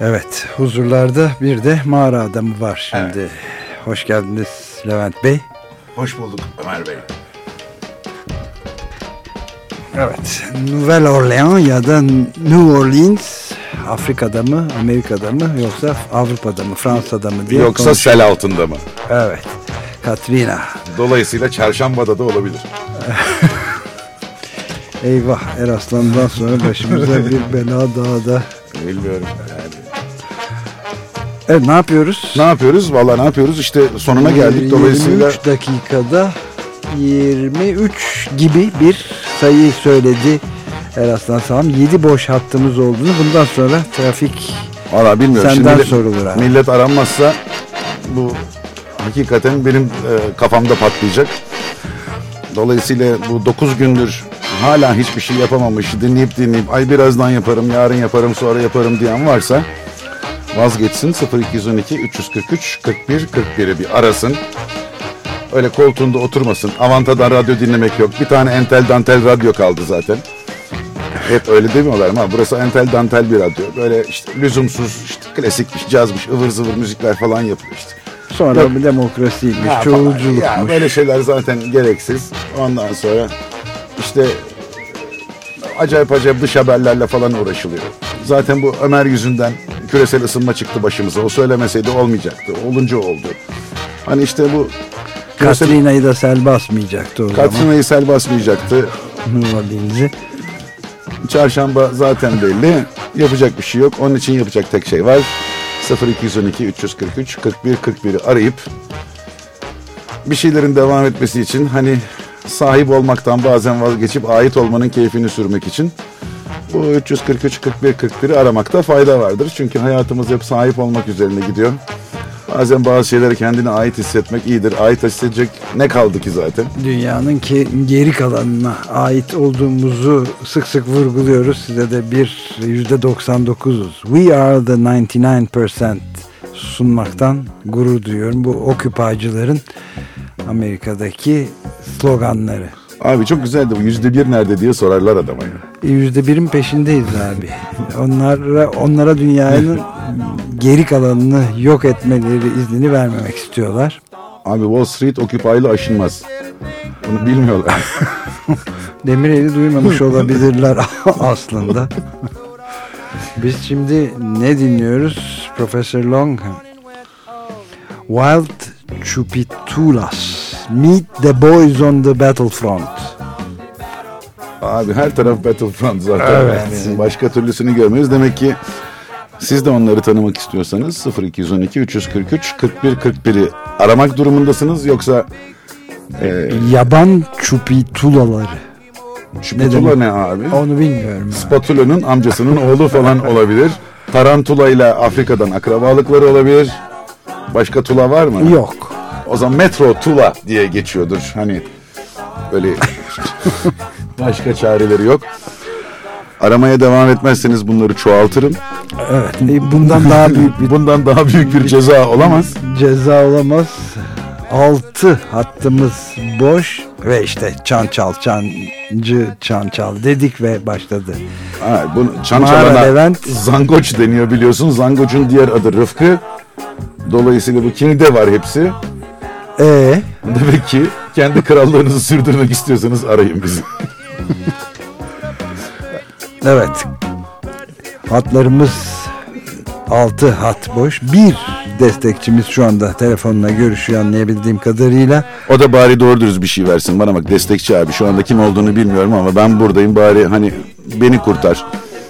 Evet, huzurlarda bir de mağara adamı var şimdi. Evet. Hoş geldiniz Levent Bey. Hoş bulduk Ömer Bey. Evet, Nouvelle Orleans ya da New Orleans, Afrika'da mı, Amerika'da mı, yoksa Avrupa'da mı, Fransa'da mı diye yoksa konuşuyor. Sel altında mı? Evet, Katrina. Dolayısıyla Çarşamba'da da olabilir. Eyvah, Eraslan'dan sonra başımıza bir bela daha da. Bilmiyorum yani. Evet, ne yapıyoruz? Ne yapıyoruz? Vallahi ne yapıyoruz? İşte sonuna geldik. Dolayısıyla 23 dakikada 23 gibi bir sayı söyledi Eraslan Sağlam. 7 boş hattımız olduğunu, bundan sonra trafik vallahi bilmiyorum. Senden şimdi sorulur abi. Millet aranmazsa bu hakikaten benim kafamda patlayacak. Dolayısıyla bu 9 gündür hala hiçbir şey yapamamış, dinleyip ay birazdan yaparım, yarın yaparım, sonra yaparım diyen varsa vazgeçsin. 0212 343 41 41'i bir arasın. Öyle koltuğunda oturmasın. Avantadan radyo dinlemek yok. Bir tane entel dantel radyo kaldı zaten. Hep öyle demiyorlar ama burası entel dantel bir radyo. Böyle işte lüzumsuz, işte klasikmiş, cazmış, ıvır zıvır müzikler falan yapıyor işte. Sonra bir demokrasiymiş, çoğulculukmuş. Ya böyle şeyler zaten gereksiz. Ondan sonra işte acayip dış haberlerle falan uğraşılıyor. Zaten bu Ömer yüzünden küresel ısınma çıktı başımıza. O söylemeseydi olmayacaktı. Olunca oldu. Hani işte bu Katrina'yı da sel basmayacaktı o zaman. Katrina'yı sel basmayacaktı. Nuvalinizi. Çarşamba zaten belli. Yapacak bir şey yok. Onun için yapacak tek şey var. 0212 343 41 41'i arayıp bir şeylerin devam etmesi için, hani sahip olmaktan bazen vazgeçip ait olmanın keyfini sürmek için bu 343 41 41'i aramakta fayda vardır. Çünkü hayatımız hep sahip olmak üzerine gidiyor. Bazen bazı şeylere kendine ait hissetmek iyidir. Ait hissedecek ne kaldı ki zaten? Dünyanın geri kalanına ait olduğumuzu sık sık vurguluyoruz. Size de bir %99'uz. We are the 99% sunmaktan gurur duyuyorum. Bu Occupy'cıların Amerika'daki sloganları. Abi çok güzeldi. Bu %1 nerede diye sorarlar adama ya. %1'in peşindeyiz abi. Onlara dünyanın geri kalanını yok etmeleri iznini vermemek istiyorlar. Abi Wall Street Occupy'lı aşınmaz. Bunu bilmiyorlar. Demirel'i duymamış olabilirler aslında. Biz şimdi ne dinliyoruz? Professor Long. Wild Chupitulas. Meet the boys on the battlefront. Abi her taraf battlefront zaten. Evet. Yani başka türlüsünü görmüyoruz. Demek ki siz de onları tanımak istiyorsanız 0212 343 41 41'i aramak durumundasınız. Yoksa yaban çupitulaları. Çupitula ne abi? Onu bilmiyorum. Spatula'nın amcasının oğlu falan olabilir. Tarantula ile Afrika'dan akrabalıkları olabilir. Başka tula var mı? Yok. O zaman Metro Tula diye geçiyordur. Hani böyle başka çareleri yok. Aramaya devam etmezseniz bunları çoğaltırım. Evet. Bundan daha büyük bir ceza olamaz. Ceza olamaz. 6 hattımız boş ve işte çançal dedik ve başladı. Ha, bunu çançalana zangoç deniyor biliyorsun. Zangoç'un diğer adı Rıfkı. Dolayısıyla bu kinide var hepsi. Demek ki kendi krallığınızı sürdürmek istiyorsanız arayın bizi. Evet. Hatlarımız 6 hat boş. Bir destekçimiz şu anda telefonla görüşüyor anlayabildiğim kadarıyla. O da bari doğru dürüst bir şey versin. Bana bak destekçi abi, şu anda kim olduğunu bilmiyorum ama ben buradayım, bari hani beni kurtar.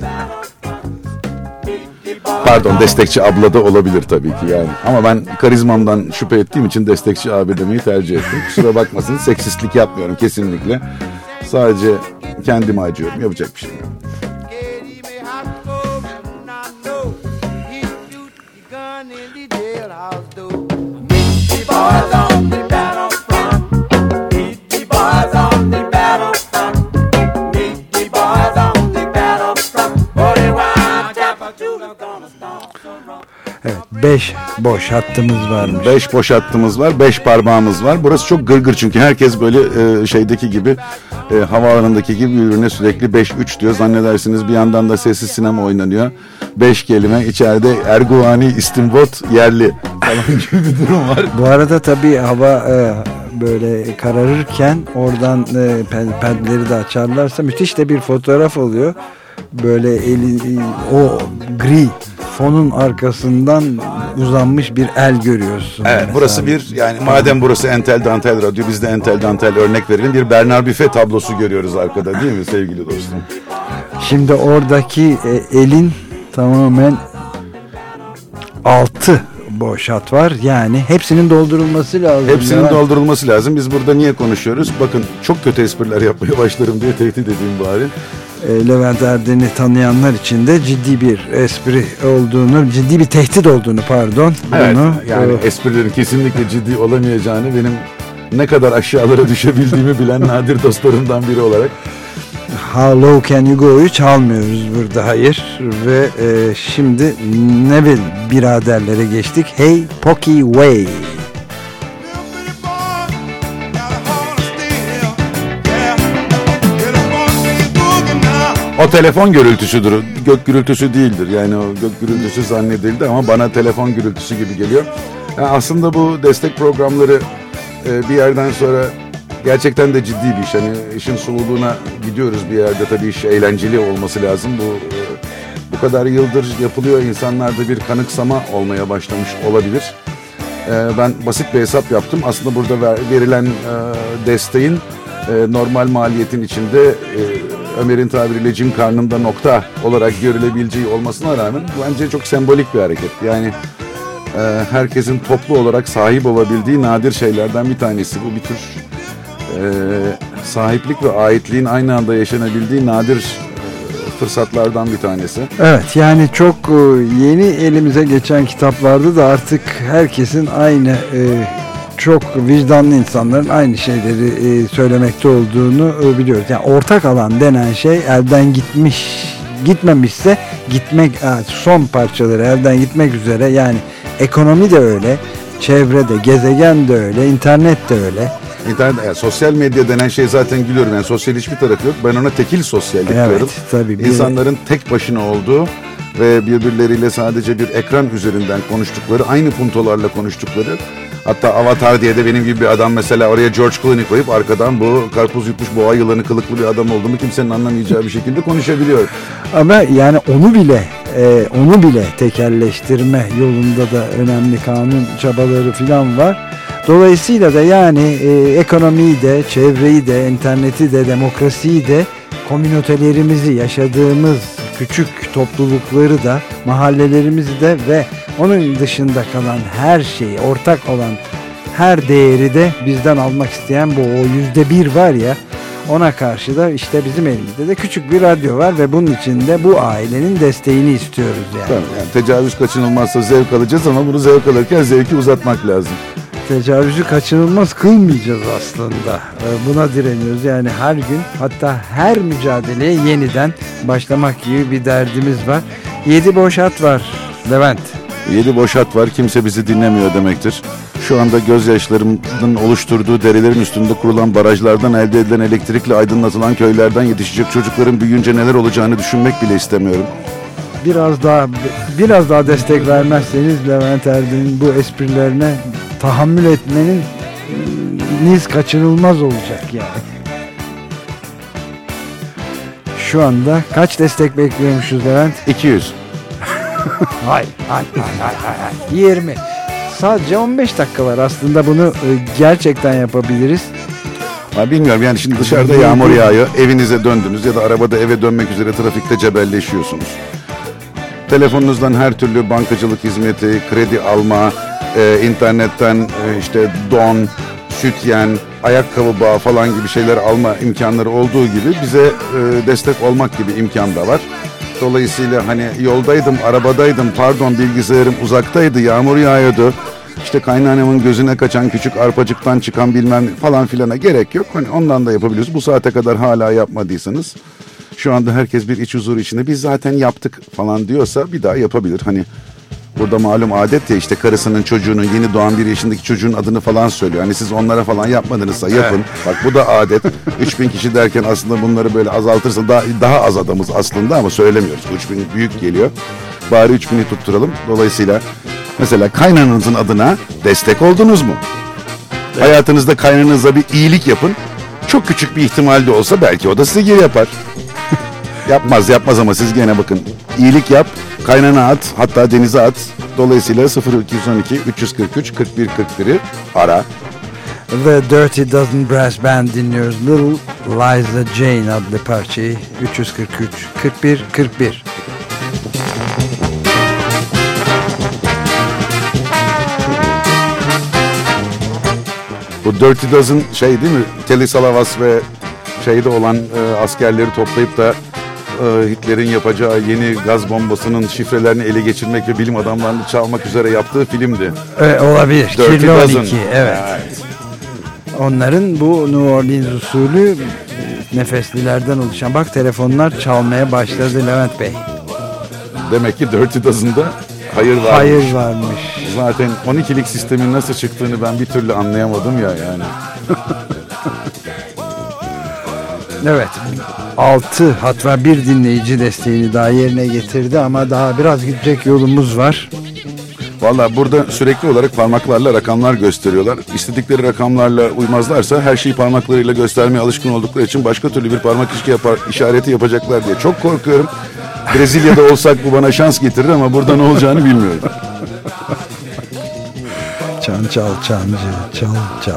Pardon, destekçi abla da olabilir tabii ki yani. Ama ben karizmamdan şüphe ettiğim için destekçi abi demeyi tercih ettim. Kusura bakmasın, seksistlik yapmıyorum kesinlikle. Sadece kendime acıyorum. Yapacak bir şey yok. Evet, 5 boş hattımız varmış. 5 boş hattımız var, 5 parmağımız var. Burası çok gırgır çünkü herkes böyle şeydeki gibi, havaalanındaki gibi birbirine sürekli 5-3 diyor. Zannedersiniz bir yandan da sessiz sinema oynanıyor. 5 kelime, içeride Erguvani, İstinbot, yerli falan gibi bir durum var. Bu arada tabii hava böyle kararırken oradan perdeleri de açarlarsa müthiş de bir fotoğraf oluyor. Böyle o gri fonun arkasından uzanmış bir el görüyorsun. Evet, burası bir, yani madem burası entel dantel radyo, biz de entel dantel örnek verelim. Bir Bernard Buffet tablosu görüyoruz arkada, değil mi sevgili dostum? Şimdi oradaki elin tamamen 6 boş hat var. Yani hepsinin doldurulması lazım. Hepsinin doldurulması lazım. Biz burada niye konuşuyoruz? Bakın, çok kötü espriler yapmaya başlarım diye tehdit edeyim bari. Levent Erden'i tanıyanlar için de ciddi bir espri olduğunu, ciddi bir tehdit olduğunu, pardon. Evet, bunu, yani esprilerin kesinlikle ciddi olamayacağını, benim ne kadar aşağılara düşebildiğimi bilen nadir dostlarımdan biri olarak. How Low Can You Go'yu çalmıyoruz burada, hayır. Ve şimdi Neville biraderlere geçtik. Hey Pocky Way. O telefon gürültüsüdür. Gök gürültüsü değildir. Yani o gök gürültüsü zannedildi ama bana telefon gürültüsü gibi geliyor. Yani aslında bu destek programları bir yerden sonra gerçekten de ciddi bir iş. Hani işin sululuğuna gidiyoruz bir yerde, tabii iş eğlenceli olması lazım. Bu kadar yıldır yapılıyor. İnsanlarda bir kanıksama olmaya başlamış olabilir. Ben basit bir hesap yaptım. Aslında burada verilen desteğin normal maliyetin içinde Ömer'in tabiriyle cin karnında nokta olarak görülebileceği olmasına rağmen bence çok sembolik bir hareket. Yani herkesin toplu olarak sahip olabildiği nadir şeylerden bir tanesi. Bu bir tür sahiplik ve aitliğin aynı anda yaşanabildiği nadir fırsatlardan bir tanesi. Evet, yani çok yeni elimize geçen kitaplarda da artık herkesin aynı çok vicdanlı insanların aynı şeyleri söylemekte olduğunu biliyoruz. Yani ortak alan denen şey elden gitmemişse son parçaları elden gitmek üzere. Yani ekonomi de öyle, çevre de, gezegen de öyle, internet de öyle. İnternet, sosyal medya denen şey zaten gülüyorum. Yani sosyal hiçbir tarafı yok. Ben ona tekil sosyallik diyorum. Tabii. İnsanların tek başına olduğu ve birbirleriyle sadece bir ekran üzerinden konuştukları, aynı puntolarla konuştukları. Hatta Avatar diye de benim gibi bir adam mesela oraya George Clooney koyup arkadan bu karpuz yutmuş boğa yılanı kılıklı bir adam olduğumu kimsenin anlamayacağı bir şekilde konuşabiliyor. Ama yani onu bile tekelleştirme yolunda da önemli kanun çabaları falan var. Dolayısıyla da yani ekonomiyi de, çevreyi de, interneti de, demokrasiyi de, komünitelerimizi, yaşadığımız küçük toplulukları da, mahallelerimizi de ve onun dışında kalan her şeyi, ortak olan her değeri de bizden almak isteyen bu %1 var ya, ona karşı da işte bizim elimizde de küçük bir radyo var ve bunun için de bu ailenin desteğini istiyoruz yani. Tamam, yani tecavüz kaçınılmazsa zevk alacağız ama bunu zevk alırken zevki uzatmak lazım. Tecavüzü kaçınılmaz kılmayacağız aslında. Buna direniyoruz. Yani her gün, hatta her mücadeleye yeniden başlamak gibi bir derdimiz var. 7 boş hat var Levent. 7 boş hat var, kimse bizi dinlemiyor demektir. Şu anda gözyaşlarımın oluşturduğu derelerin üstünde kurulan barajlardan elde edilen elektrikle aydınlatılan köylerden yetişecek çocukların büyüyünce neler olacağını düşünmek bile istemiyorum. Biraz daha destek vermezseniz Levent Erden'in bu esprilerine tahammül etmeniz kaçınılmaz olacak yani. Şu anda kaç destek bekliyormuşuz Levent? 200. Hayır. 20. Sadece 15 dakika var. Aslında bunu gerçekten yapabiliriz. Ha, bilmiyorum yani, şimdi dışarıda yağmur yağıyor, evinize döndünüz ya da arabada eve dönmek üzere trafikte cebelleşiyorsunuz. Telefonunuzdan her türlü bankacılık hizmeti, kredi alma, internetten işte don, sütyen, ayakkabı bağı falan gibi şeyler alma imkanları olduğu gibi bize destek olmak gibi imkan da var. Dolayısıyla hani yoldaydım, arabadaydım, pardon bilgisayarım uzaktaydı, yağmur yağıyordu, İşte kaynanamın gözüne kaçan küçük arpacıktan çıkan bilmem falan filana gerek yok. Hani ondan da yapabiliyoruz. Bu saate kadar hala yapmadıysanız, şu anda herkes bir iç huzur içinde biz zaten yaptık falan diyorsa bir daha yapabilir. Hani Burada malum adet ya, işte karısının, çocuğunun, yeni doğan 1 yaşındaki çocuğun adını falan söylüyor. Hani siz onlara falan yapmadınızsa yapın. Bak bu da adet. 3000 kişi derken aslında bunları böyle azaltırsa daha az adamız aslında ama söylemiyoruz. 3000 büyük geliyor. Bari 3000'i tutturalım. Dolayısıyla mesela kaynananızın adına destek oldunuz mu? Hayatınızda kaynananıza bir iyilik yapın. Çok küçük bir ihtimal de olsa belki o da size geri yapar. Yapmaz ama siz gene bakın. İyilik yap, kaynana at, hatta denize at. Dolayısıyla 0212 343 41 41'i ara. The Dirty Dozen Brass Band dinliyoruz. Little Liza Jane adlı parçayı 343 41 41. Bu Dirty Dozen şey değil mi? Telly Savalas ve şeyde olan askerleri toplayıp da Hitler'in yapacağı yeni gaz bombasının şifrelerini ele geçirmek ve bilim adamlarını çalmak üzere yaptığı filmdi. Olabilir. Dirty Kirli Dozen. 12. Evet. Onların bu New Orleans usulü nefeslilerden oluşan. Bak telefonlar çalmaya başladı Levent Bey. Demek ki Dirty Dozen'da hayır varmış. Hayır varmış. Zaten 12'lik sistemin nasıl çıktığını ben bir türlü anlayamadım ya yani. Evet. 6 hatta bir dinleyici desteğini daha yerine getirdi ama daha biraz gidecek yolumuz var. Valla burada sürekli olarak parmaklarla rakamlar gösteriyorlar. İstedikleri rakamlarla uymazlarsa her şeyi parmaklarıyla göstermeye alışkın oldukları için başka türlü bir parmak işareti yapacaklar diye çok korkuyorum. Brezilya'da olsak bu bana şans getirir ama burada ne olacağını bilmiyorum. Çan çal çancı, çal.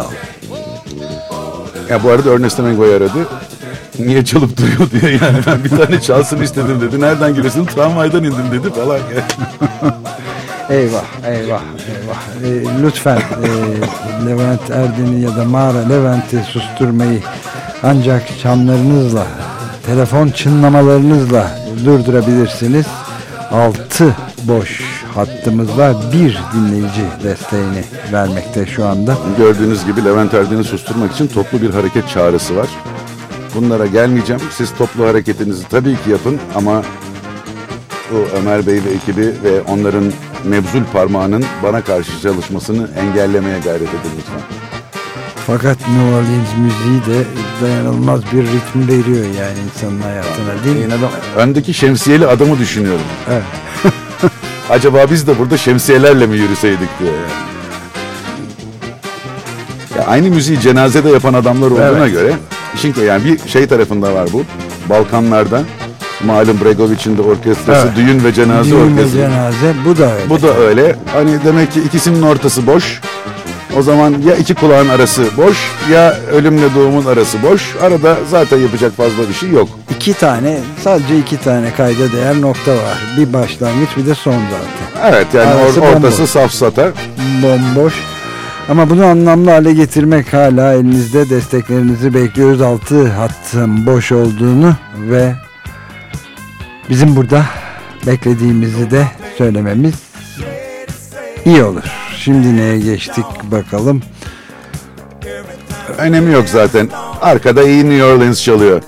Ya bu arada Ernest Hemingway aradı. Niye çalıp duruyor diye, yani ben bir tane çalsın istedim dedi. Nereden geliyorsun? Tramvaydan indim dedi falan. Eyvah. Lütfen Levent Erden'i ya da Mağara Levent'i susturmayı ancak çanlarınızla, telefon çınlamalarınızla durdurabilirsiniz. 6 boş hattımız var. Bir dinleyici desteğini vermekte şu anda. Gördüğünüz gibi Levent Erden'i susturmak için toplu bir hareket çağrısı var. Bunlara gelmeyeceğim. Siz toplu hareketinizi tabii ki yapın ama bu Ömer Bey ve ekibi ve onların mebzul parmağının bana karşı çalışmasını engellemeye gayret edin lütfen. Fakat New Orleans müziği de dayanılmaz bir ritim veriyor yani insanın hayatına, değil mi? Öndeki şemsiyeli adamı düşünüyorum. Evet. Acaba biz de burada şemsiyelerle mi yürüseydik diye yani. Ya aynı müziği cenazede yapan adamlar olduğuna göre işin yani bir şey tarafında var bu. Balkanlarda malum Bregovic'in de orkestrası, düğün ve cenaze orkestrası. Düğün ve cenaze, bu da öyle. Bu da öyle. Hani demek ki ikisinin ortası boş. O zaman ya iki kulağın arası boş ya ölümle doğumun arası boş. Arada zaten yapacak fazla bir şey yok. Sadece iki tane kayda değer nokta var. Bir başlangıç bir de son zaten. Evet yani ortası safsata. Bomboş. Ama bunu anlamlı hale getirmek hala elinizde, desteklerinizi bekliyoruz. 6 hattın boş olduğunu ve bizim burada beklediğimizi de söylememiz iyi olur. Şimdi neye geçtik bakalım. Önemi yok zaten. Arkada iyi New Orleans çalıyor.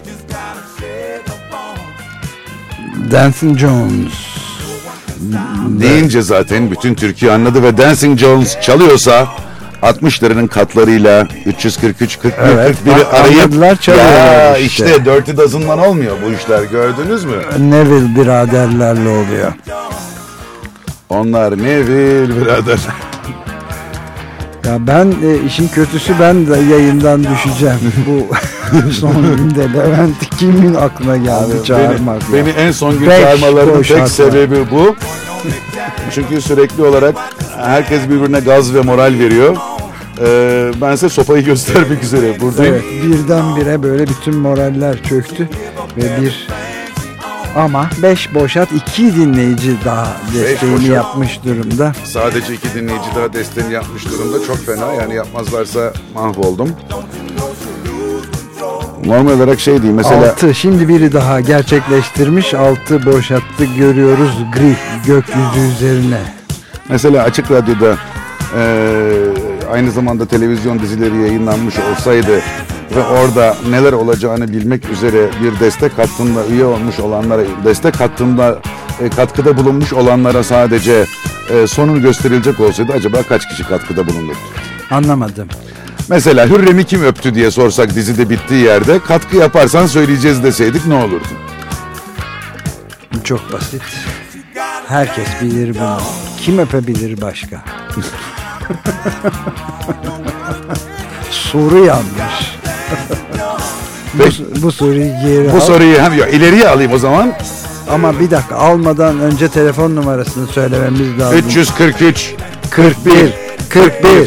Dancing Jones Deyince zaten bütün Türkiye anladı ve Dancing Jones çalıyorsa 60'larının katlarıyla 343 41 41'i arayıp ya işte Dirty Dozen'dan olmuyor bu işler, gördünüz mü? Neville biraderlerle oluyor. Onlar Neville birader. Ya ben işin kötüsü ben de yayından düşeceğim. Bu son günde Levent'i kimin aklına geldi çağırmak? Beni en son gün çağırmalarının tek sebebi bu. Çünkü sürekli olarak herkes birbirine gaz ve moral veriyor. Ben size sopayı göstermek üzere buradayım. Evet, birdenbire böyle bütün moraller çöktü ve ama 5 boş hat 2 dinleyici daha desteğini yapmış durumda. Sadece 2 dinleyici daha desteğini yapmış durumda. Çok fena, yani yapmazlarsa mahvoldum. Normal olarak şey diyeyim mesela. 6 şimdi biri daha gerçekleştirmiş. 6 boş hattı görüyoruz gri gökyüzü üzerine. Mesela Açık Radyo'da aynı zamanda televizyon dizileri yayınlanmış olsaydı ve orada neler olacağını bilmek üzere bir destek hattında üye olmuş olanlara destek hattında katkıda bulunmuş olanlara sadece sonunu gösterilecek olsaydı acaba kaç kişi katkıda bulunurdu? Anlamadım. Mesela Hürrem'i kim öptü diye sorsak dizide bittiği yerde katkı yaparsan söyleyeceğiz deseydik ne olurdu? Çok basit. Herkes bilir bunu. Kim öpebilir başka? Soru yanlış. bu soruyu geri al. Bu soruyu hem ileriye alayım o zaman. Ama bir dakika, almadan önce telefon numarasını söylememiz lazım. 343 41 41.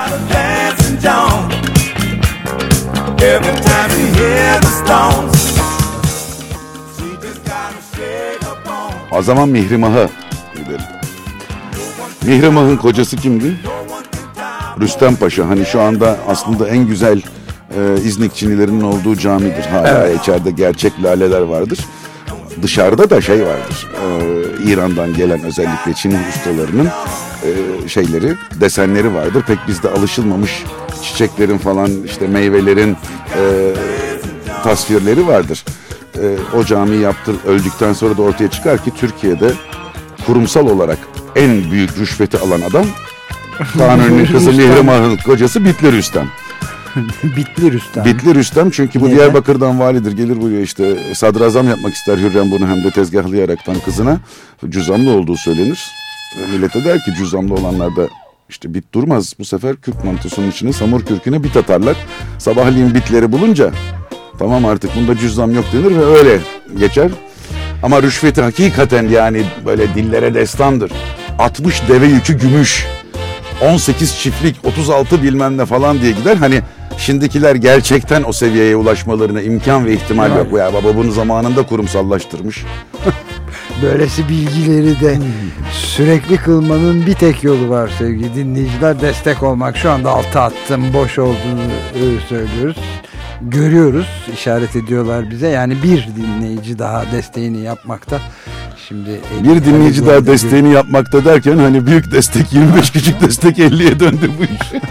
O zaman Mihrimah'a gidelim. Mihrimah'ın kocası kimdi? Rüstem Paşa. Hani şu anda aslında en güzel İznik Çinilerinin olduğu camidir. Hala içeride gerçek laleler vardır. Dışarıda da şey vardır. İran'dan gelen özellikle Çin ustalarının şeyleri, desenleri vardır. Pek bizde alışılmamış çiçeklerin falan, işte meyvelerin tasvirleri vardır. O camiyi öldükten sonra da ortaya çıkar ki Türkiye'de kurumsal olarak en büyük rüşveti alan adam Kanuni'nin kızı Mihrimah'ın kocası Bitli Rüstem. Bitli Rüstem. Bitli Rüstem çünkü bu Diyarbakır'dan validir, gelir buraya işte sadrazam yapmak ister Hürrem bunu, hem de tezgahlayaraktan kızına. Cüzamlı olduğu söylenir. Millete der ki cüzamlı olanlarda işte bit durmaz. Bu sefer kürk mantosunun içine samur kürküne bit atarlar. Sabahleyin bitleri bulunca tamam artık bunda cüzdan yok denir ve öyle geçer. Ama rüşveti hakikaten yani böyle dillere destandır. 60 deve yükü gümüş, 18 çiftlik, 36 bilmem ne falan diye gider. Hani şimdikiler gerçekten o seviyeye ulaşmalarına imkan ve ihtimal yok. Ya baba bunu zamanında kurumsallaştırmış. Böylesi bilgileri de sürekli kılmanın bir tek yolu var sevgili dinleyiciler. Destek olmak. Şu anda altı attım, boş olduğunu söylüyoruz. Görüyoruz, işaret ediyorlar bize. Yani bir dinleyici daha desteğini yapmakta. Şimdi bir dinleyici daha desteğini yapmakta derken hani büyük destek 25, küçük destek 50'ye döndü bu iş.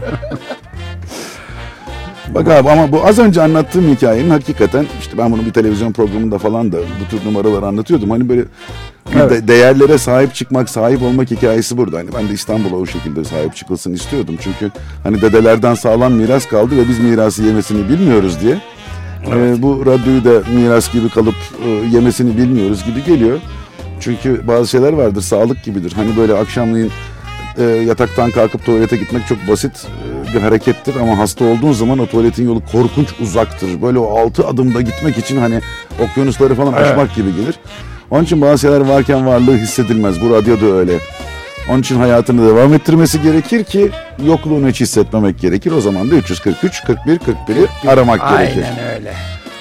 Bak abi, ama bu az önce anlattığım hikayenin hakikaten işte ben bunu bir televizyon programında falan da bu tür numaraları anlatıyordum. Hani böyle değerlere sahip çıkmak, sahip olmak hikayesi burada. Hani ben de İstanbul'a o şekilde sahip çıkılsın istiyordum. Çünkü hani dedelerden sağlam miras kaldı ve biz mirası yemesini bilmiyoruz diye. Bu radyoyu da miras gibi kalıp yemesini bilmiyoruz gibi geliyor. Çünkü bazı şeyler vardır, sağlık gibidir. Hani böyle akşamleyin yataktan kalkıp tuvalete gitmek çok basit bir harekettir ama hasta olduğun zaman o tuvaletin yolu korkunç uzaktır. Böyle o 6 adımda gitmek için hani okyanusları falan aşmak gibi gelir. Onun için bazı şeyler varken varlığı hissedilmez. Bu radyo da öyle. Onun için hayatını devam ettirmesi gerekir ki yokluğunu hiç hissetmemek gerekir. O zaman da 343 41 41'i aramak gerekir. Aynen öyle.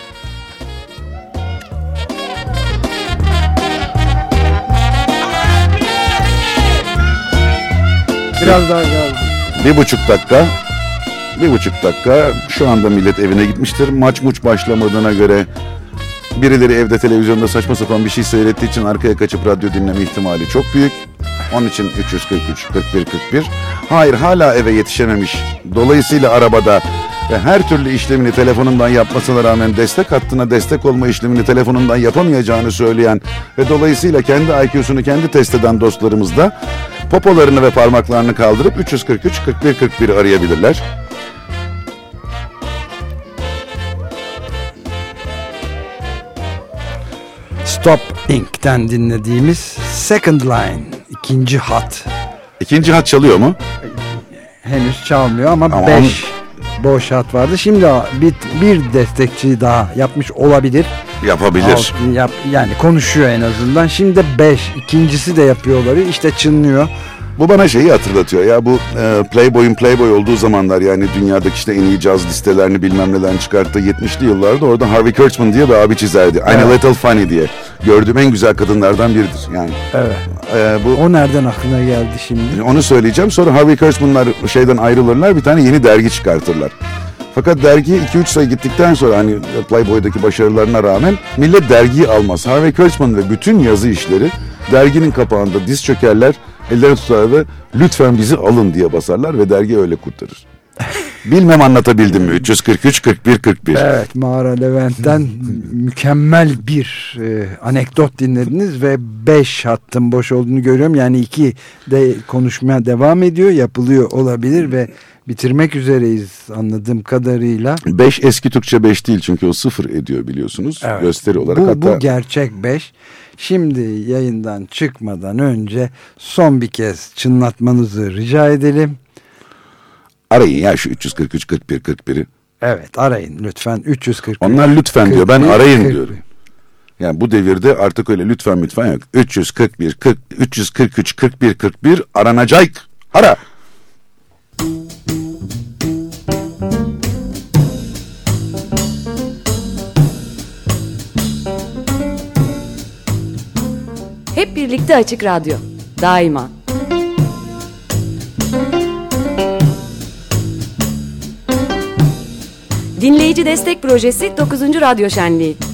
Biraz daha geldi. 1,5 dakika. Şu anda millet evine gitmiştir. Maç başlamadığına göre birileri evde televizyonda saçma sapan bir şey seyrettiği için arkaya kaçıp radyo dinleme ihtimali çok büyük. Onun için 343 41 41. Hayır, hala eve yetişememiş. Dolayısıyla arabada ve her türlü işlemini telefonundan yapmasına rağmen destek hattına destek olma işlemini telefonundan yapamayacağını söyleyen ve dolayısıyla kendi IQ'sunu kendi test eden dostlarımız da popolarını ve parmaklarını kaldırıp 343 41 41 arayabilirler. Stop Inc.'ten dinlediğimiz Second Line, ikinci hat. İkinci hat çalıyor mu? Henüz çalmıyor ama 5 boş hat vardı. Şimdi bir destekçi daha yapmış olabilir. Yapabilir. Yani konuşuyor en azından. Şimdi 5, ikincisi de yapıyor olabilir. İşte çınlıyor. Bu bana şeyi hatırlatıyor ya, bu Playboy'un Playboy olduğu zamanlar, yani dünyadaki işte en iyi caz listelerini bilmem neden çıkarttığı 70'li yıllarda orada Harvey Kurtzman diye bir abi çizerdi. I'm a little funny diye. Gördüğüm en güzel kadınlardan biridir yani. Evet. O nereden aklına geldi şimdi? Onu söyleyeceğim. Sonra Harvey Kurtzman'lar şeyden ayrılırlar, bir tane yeni dergi çıkartırlar. Fakat dergi 2-3 sayı gittikten sonra hani Playboy'daki başarılarına rağmen millet dergiyi almaz. Harvey Kurtzman ve bütün yazı işleri derginin kapağında diz çökerler, ellerini tutar ve lütfen bizi alın diye basarlar ve dergi öyle kurtarır. Bilmem anlatabildim mi? 343 41 41. Evet, Mağara Levent'ten mükemmel bir anekdot dinlediniz ve 5 hattın boş olduğunu görüyorum. Yani 2 de konuşmaya devam ediyor, yapılıyor olabilir ve bitirmek üzereyiz anladığım kadarıyla. 5 eski Türkçe 5 değil çünkü o 0 ediyor biliyorsunuz. Evet. Gösteri olarak. Bu gerçek 5. Şimdi yayından çıkmadan önce son bir kez çınlatmanızı rica edelim. Arayın ya şu 343 41 41'i. Evet, arayın lütfen 341. Onlar lütfen diyor, ben arayın 41. diyorum. Yani bu devirde artık öyle lütfen yok. 341 40 343 41 41 aranacak. Ara. Hep birlikte Açık Radyo. Daima. Dinleyici Destek Projesi 9. Radyo Şenliği.